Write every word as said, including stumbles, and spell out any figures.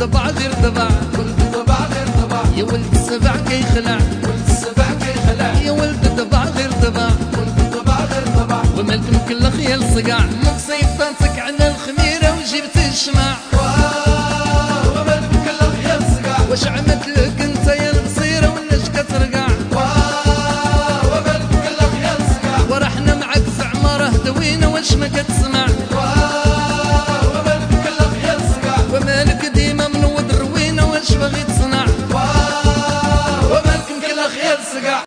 طبع غير طبع، ولد طبع غير طبع، يا ولد السبع كيخلع، ولد السبع كيخلع، يا ولد طبع غير طبع، ولد طبع غير طبع، ومالك مكلخ يا الصقع، مصيبتك على الخميرة وجبت الشمع.